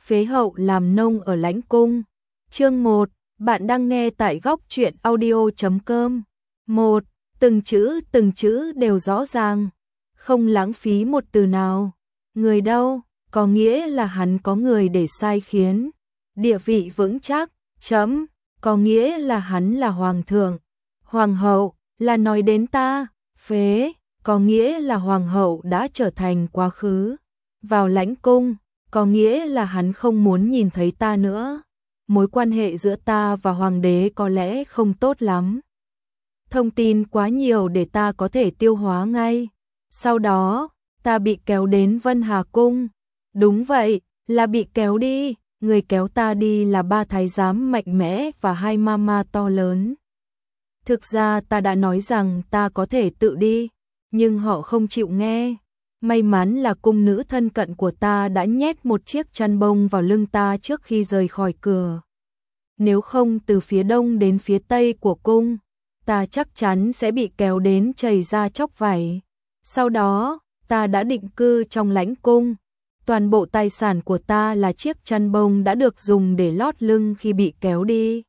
phế hậu làm nông ở lãnh cung. Chương 1, bạn đang nghe tại góc truyện audio.com. 1. Từng chữ đều rõ ràng, không lãng phí một từ nào. Người đâu, có nghĩa là hắn có người để sai khiến. Địa vị vững chắc, chấm, có nghĩa là hắn là hoàng thượng. Hoàng hậu, là nói đến ta. Phế, có nghĩa là hoàng hậu đã trở thành quá khứ. Vào lãnh cung, có nghĩa là hắn không muốn nhìn thấy ta nữa. Mối quan hệ giữa ta và hoàng đế có lẽ không tốt lắm. Thông tin quá nhiều để ta có thể tiêu hóa ngay. Sau đó, ta bị kéo đến Vân Hà Cung. Đúng vậy, là bị kéo đi. Người kéo ta đi là 3 thái giám mạnh mẽ và 2 mama to lớn. Thực ra ta đã nói rằng ta có thể tự đi, nhưng họ không chịu nghe. May mắn là cung nữ thân cận của ta đã nhét một chiếc chăn bông vào lưng ta trước khi rời khỏi cửa. Nếu không từ phía đông đến phía tây của cung, ta chắc chắn sẽ bị kéo đến chảy ra chóc vảy. Sau đó, ta đã định cư trong lãnh cung. Toàn bộ tài sản của ta là chiếc chăn bông đã được dùng để lót lưng khi bị kéo đi.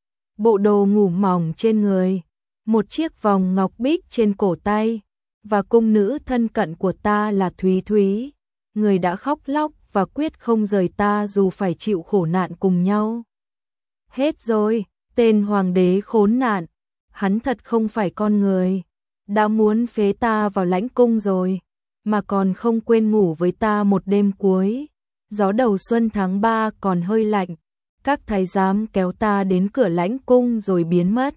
Bộ đồ ngủ mỏng trên người, một chiếc vòng ngọc bích trên cổ tay, và cung nữ thân cận của ta là Thúy Thúy, người đã khóc lóc và quyết không rời ta dù phải chịu khổ nạn cùng nhau. Hết rồi, tên hoàng đế khốn nạn, hắn thật không phải con người, đã muốn phế ta vào lãnh cung rồi, mà còn không quên ngủ với ta một đêm cuối. Gió đầu xuân tháng 3 còn hơi lạnh, các thái giám kéo ta đến cửa lãnh cung rồi biến mất.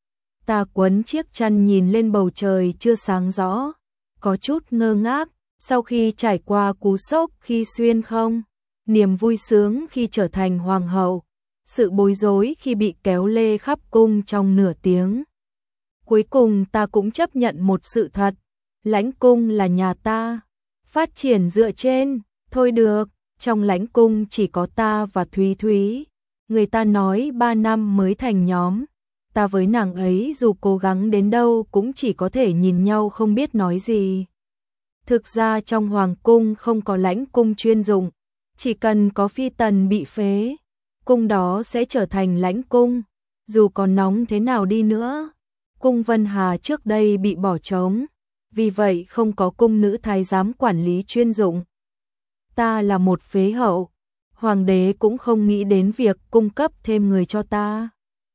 Ta quấn chiếc chăn nhìn lên bầu trời chưa sáng rõ, có chút ngơ ngác, sau khi trải qua cú sốc khi xuyên không, niềm vui sướng khi trở thành hoàng hậu, sự bối rối khi bị kéo lê khắp cung trong nửa tiếng. Cuối cùng ta cũng chấp nhận một sự thật, lãnh cung là nhà ta, phát triển dựa trên, thôi được, trong lãnh cung chỉ có ta và Thúy Thúy. Người ta nói 3 năm mới thành nhóm, ta với nàng ấy dù cố gắng đến đâu cũng chỉ có thể nhìn nhau không biết nói gì. Thực ra trong hoàng cung không có lãnh cung chuyên dụng, chỉ cần có phi tần bị phế, cung đó sẽ trở thành lãnh cung, dù có nóng thế nào đi nữa. Cung Vân Hà trước đây bị bỏ trống, vì vậy không có cung nữ thái giám quản lý chuyên dụng. Ta là một phế hậu, hoàng đế cũng không nghĩ đến việc cung cấp thêm người cho ta.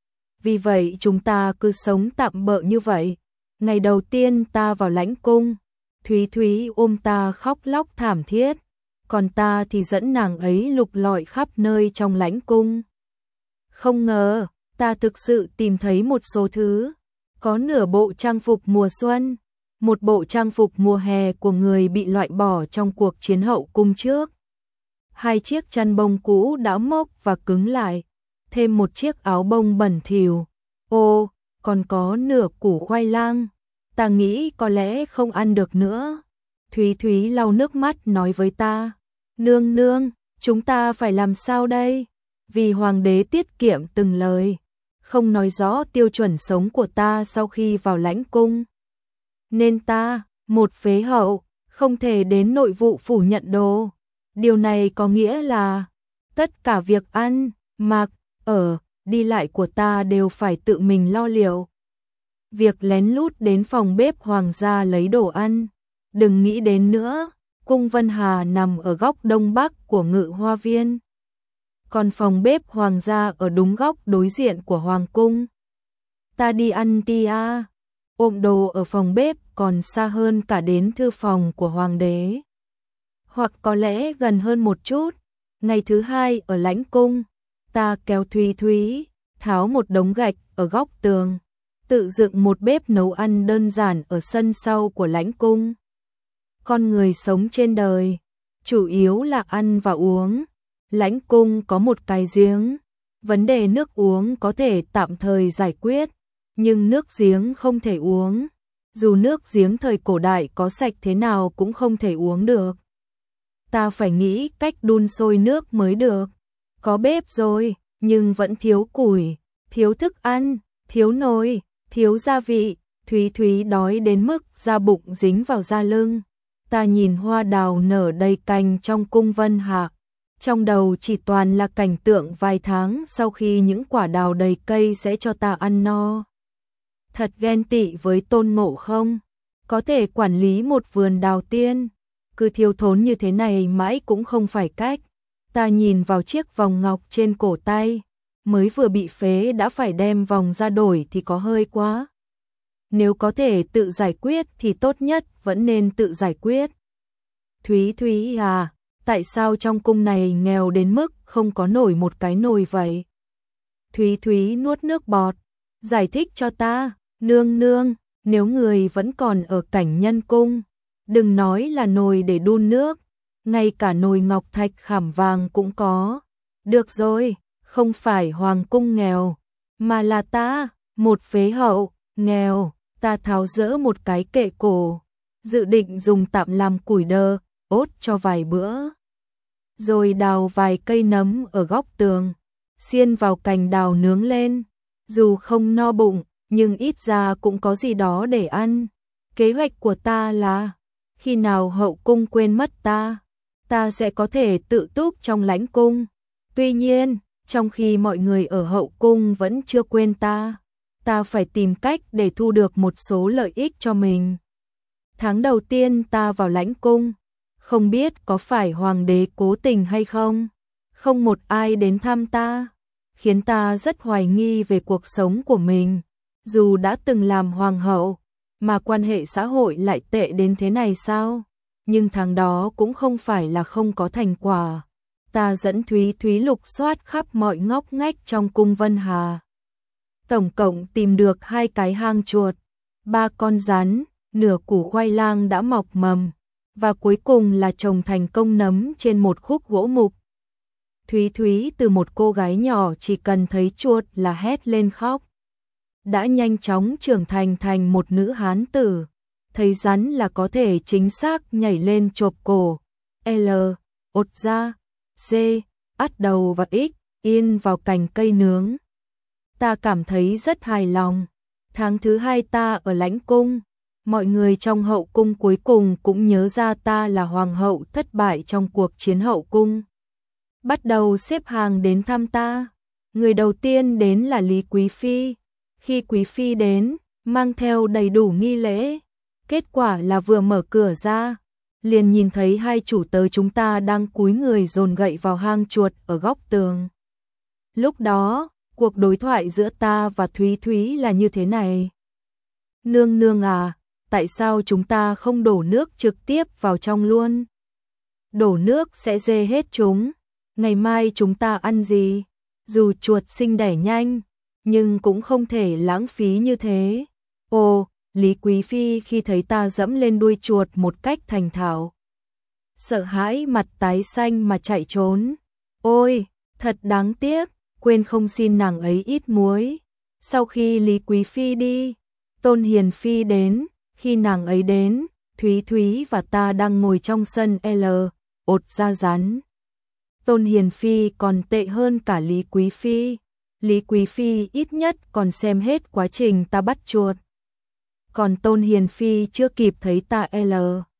Vì vậy chúng ta cứ sống tạm bợ như vậy. Ngày đầu tiên ta vào lãnh cung, Thúy Thúy ôm ta khóc lóc thảm thiết, còn ta thì dẫn nàng ấy lục lọi khắp nơi trong lãnh cung. Không ngờ, ta thực sự tìm thấy một số thứ, có nửa bộ trang phục mùa xuân, một bộ trang phục mùa hè của người bị loại bỏ trong cuộc chiến hậu cung trước, 2 chiếc chăn bông cũ đã mốc và cứng lại, thêm một chiếc áo bông bẩn thỉu. Ô, còn có nửa củ khoai lang. Ta nghĩ có lẽ không ăn được nữa. Thúy Thúy lau nước mắt nói với ta, nương nương, chúng ta phải làm sao đây? Vì hoàng đế tiết kiệm từng lời, không nói rõ tiêu chuẩn sống của ta sau khi vào lãnh cung. Nên ta, một phế hậu, không thể đến nội vụ phủ nhận đồ. Điều này có nghĩa là tất cả việc ăn, mặc, ở, đi lại của ta đều phải tự mình lo liệu. Việc lén lút đến phòng bếp hoàng gia lấy đồ ăn, đừng nghĩ đến nữa. Cung Vân Hà nằm ở góc đông bắc của Ngự Hoa Viên, còn phòng bếp hoàng gia ở đúng góc đối diện của hoàng cung. Ta đi ăn tia, ôm đồ ở phòng bếp còn xa hơn cả đến thư phòng của hoàng đế. Hoặc có lẽ gần hơn một chút. Ngày thứ 2 ở lãnh cung, ta kéo Thúy Thúy, tháo một đống gạch ở góc tường, tự dựng một bếp nấu ăn đơn giản ở sân sau của lãnh cung. Con người sống trên đời, chủ yếu là ăn và uống. Lãnh cung có một cái giếng, vấn đề nước uống có thể tạm thời giải quyết, nhưng nước giếng không thể uống. Dù nước giếng thời cổ đại có sạch thế nào cũng không thể uống được. Ta phải nghĩ cách đun sôi nước mới được. Có bếp rồi, nhưng vẫn thiếu củi, thiếu thức ăn, thiếu nồi, thiếu gia vị. Thúy Thúy đói đến mức da bụng dính vào da lưng. Ta nhìn hoa đào nở đầy cành trong cung Vân Hạ, Trong đầu chỉ toàn là cảnh tượng vài tháng sau khi những quả đào đầy cây sẽ cho ta ăn no. Thật ghen tị với Tôn Ngộ Không, có thể quản lý một vườn đào tiên, cứ thiếu thốn như thế này mãi cũng không phải cách. Ta nhìn vào chiếc vòng ngọc trên cổ tay, mới vừa bị phế đã phải đem vòng ra đổi thì có hơi quá. Nếu có thể tự giải quyết thì tốt nhất vẫn nên tự giải quyết. Thúy Thúy à, tại sao trong cung này nghèo đến mức không có nổi một cái nồi vậy? Thúy Thúy nuốt nước bọt, giải thích cho ta, nương nương, nếu người vẫn còn ở cảnh nhân cung, đừng nói là nồi để đun nước, ngay cả nồi ngọc thạch khảm vàng cũng có. Được rồi, không phải hoàng cung nghèo, mà là ta, một phế hậu, nghèo. Ta tháo dỡ một cái kệ cổ, dự định dùng tạm làm củi đơ, ốt cho vài bữa. Rồi đào vài cây nấm ở góc tường, xiên vào cành đào nướng lên. Dù không no bụng, nhưng ít ra cũng có gì đó để ăn. Kế hoạch của ta là, khi nào hậu cung quên mất ta sẽ có thể tự túc trong lãnh cung. Tuy nhiên, trong khi mọi người ở hậu cung vẫn chưa quên ta phải tìm cách để thu được một số lợi ích cho mình. Tháng đầu tiên ta vào lãnh cung, không biết có phải hoàng đế cố tình hay không, không một ai đến thăm ta, khiến ta rất hoài nghi về cuộc sống của mình. Dù đã từng làm hoàng hậu, mà quan hệ xã hội lại tệ đến thế này sao? Nhưng tháng đó cũng không phải là không có thành quả. Ta dẫn Thúy Thúy lục soát khắp mọi ngóc ngách trong cung Vân Hà. Tổng cộng tìm được 2 cái hang chuột, 3 con rắn, nửa củ khoai lang đã mọc mầm, và cuối cùng là trồng thành công nấm trên một khúc gỗ mục. Thúy Thúy từ một cô gái nhỏ chỉ cần thấy chuột là hét lên khóc, đã nhanh chóng trưởng thành một nữ hán tử, thấy rắn là có thể chính xác nhảy lên chộp cổ, L, ột ra, C, át đầu và X, in vào cành cây nướng. Ta cảm thấy rất hài lòng. Tháng thứ 2 ta ở lãnh cung, mọi người trong hậu cung cuối cùng cũng nhớ ra ta là hoàng hậu thất bại trong cuộc chiến hậu cung. Bắt đầu xếp hàng đến thăm ta. Người đầu tiên đến là Lý Quý Phi. Khi Quý Phi đến, mang theo đầy đủ nghi lễ. Kết quả là vừa mở cửa ra, liền nhìn thấy 2 chủ tớ chúng ta đang cúi người dồn gậy vào hang chuột ở góc tường. Lúc đó, cuộc đối thoại giữa ta và Thúy Thúy là như thế này. Nương nương à, tại sao chúng ta không đổ nước trực tiếp vào trong luôn? Đổ nước sẽ dê hết chúng. Ngày mai chúng ta ăn gì? Dù chuột sinh đẻ nhanh, nhưng cũng không thể lãng phí như thế. Ồ, Lý Quý Phi khi thấy ta dẫm lên đuôi chuột một cách thành thạo, sợ hãi mặt tái xanh mà chạy trốn. Ôi, thật đáng tiếc, quên không xin nàng ấy ít muối. Sau khi Lý Quý Phi đi, Tôn Hiền Phi đến. Khi nàng ấy đến, Thúy Thúy và ta đang ngồi trong sân L, ột ra rắn. Tôn Hiền Phi còn tệ hơn cả Lý Quý Phi. Lý Quý Phi ít nhất còn xem hết quá trình ta bắt chuột. Còn Tôn Hiền Phi chưa kịp thấy ta L,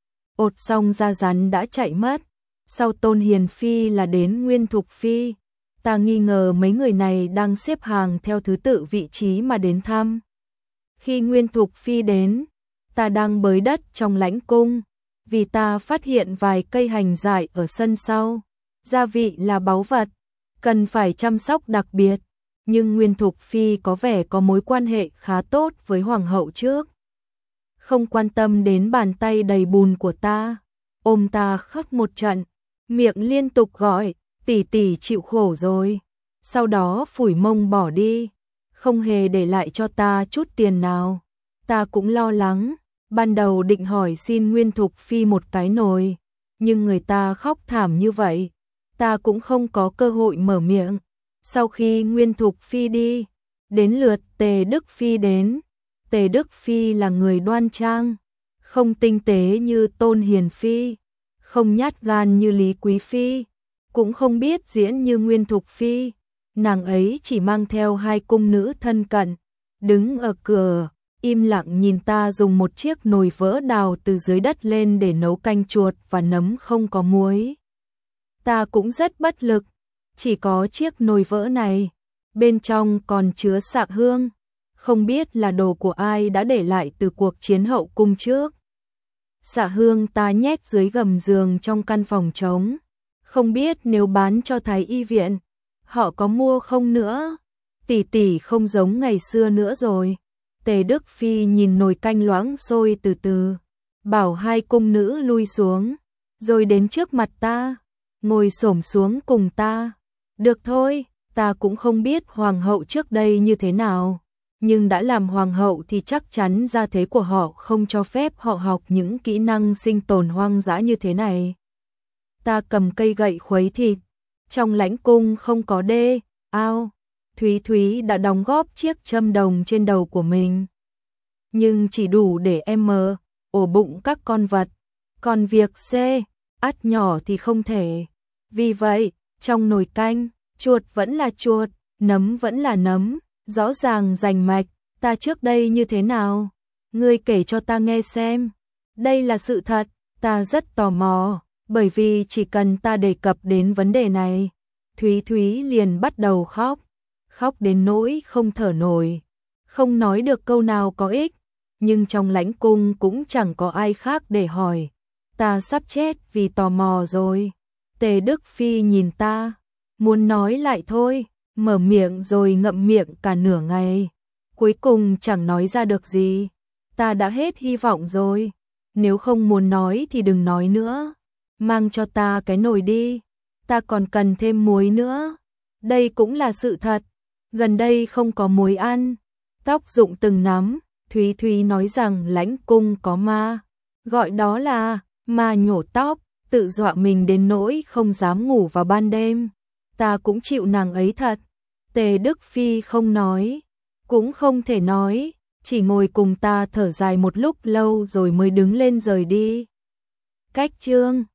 ột xong ra rắn đã chạy mất. Sau Tôn Hiền Phi là đến Nguyên Thục Phi. Ta nghi ngờ mấy người này đang xếp hàng theo thứ tự vị trí mà đến thăm. Khi Nguyên Thục Phi đến, ta đang bới đất trong lãnh cung, vì ta phát hiện vài cây hành dại ở sân sau. Gia vị là báu vật, cần phải chăm sóc đặc biệt, nhưng Nguyên Thục Phi có vẻ có mối quan hệ khá tốt với hoàng hậu trước. Không quan tâm đến bàn tay đầy bùn của ta, ôm ta khóc một trận, miệng liên tục gọi, tỷ tỷ chịu khổ rồi. Sau đó phủi mông bỏ đi, không hề để lại cho ta chút tiền nào. Ta cũng lo lắng, ban đầu định hỏi xin Nguyên Thục Phi một cái nồi, nhưng người ta khóc thảm như vậy, ta cũng không có cơ hội mở miệng. Sau khi Nguyên Thục Phi đi, đến lượt Tề Đức Phi đến. Tề Đức Phi là người đoan trang, không tinh tế như Tôn Hiền Phi, không nhát gan như Lý Quý Phi, cũng không biết diễn như Nguyên Thục Phi. Nàng ấy chỉ mang theo 2 cung nữ thân cận, đứng ở cửa, im lặng nhìn ta dùng một chiếc nồi vỡ đào từ dưới đất lên để nấu canh chuột và nấm không có muối. ta cũng rất bất lực, chỉ có chiếc nồi vỡ này, bên trong còn chứa xạ hương, không biết là đồ của ai đã để lại từ cuộc chiến hậu cung trước. Xạ hương ta nhét dưới gầm giường trong căn phòng trống, không biết nếu bán cho thái y viện, họ có mua không nữa. Tỷ tỷ không giống ngày xưa nữa rồi. Tề Đức Phi nhìn nồi canh loãng sôi từ từ, bảo hai cung nữ lui xuống, rồi đến trước mặt ta, ngồi xổm xuống cùng ta. Được thôi, ta cũng không biết hoàng hậu trước đây như thế nào, nhưng đã làm hoàng hậu thì chắc chắn gia thế của họ không cho phép họ học những kỹ năng sinh tồn hoang dã như thế này. Ta cầm cây gậy khuấy thịt, trong lãnh cung không có đê, ao. Thúy Thúy đã đóng góp chiếc châm đồng trên đầu của mình, nhưng chỉ đủ để em ổ bụng các con vật, còn việc ắt nhỏ thì không thể. Vì vậy, trong nồi canh, chuột vẫn là chuột, nấm vẫn là nấm, rõ ràng rành mạch. Ta trước đây như thế nào? Ngươi kể cho ta nghe xem. Đây là sự thật, ta rất tò mò, bởi vì chỉ cần ta đề cập đến vấn đề này, Thúy Thúy liền bắt đầu khóc. Khóc đến nỗi không thở nổi, không nói được câu nào có ích, nhưng trong lãnh cung cũng chẳng có ai khác để hỏi. Ta sắp chết vì tò mò rồi. Tề Đức Phi nhìn ta, muốn nói lại thôi, mở miệng rồi ngậm miệng cả nửa ngày. Cuối cùng chẳng nói ra được gì. Ta đã hết hy vọng rồi. Nếu không muốn nói thì đừng nói nữa. Mang cho ta cái nồi đi. Ta còn cần thêm muối nữa. Đây cũng là sự thật. Gần đây không có muối ăn. Tóc rụng từng nắm. Thúy Thúy nói rằng lãnh cung có ma. Gọi đó là ma nhổ tóc. Tự dọa mình đến nỗi không dám ngủ vào ban đêm. Ta cũng chịu nàng ấy thật. Tề Đức Phi không nói, cũng không thể nói, chỉ ngồi cùng ta thở dài một lúc lâu rồi mới đứng lên rời đi. Cách chương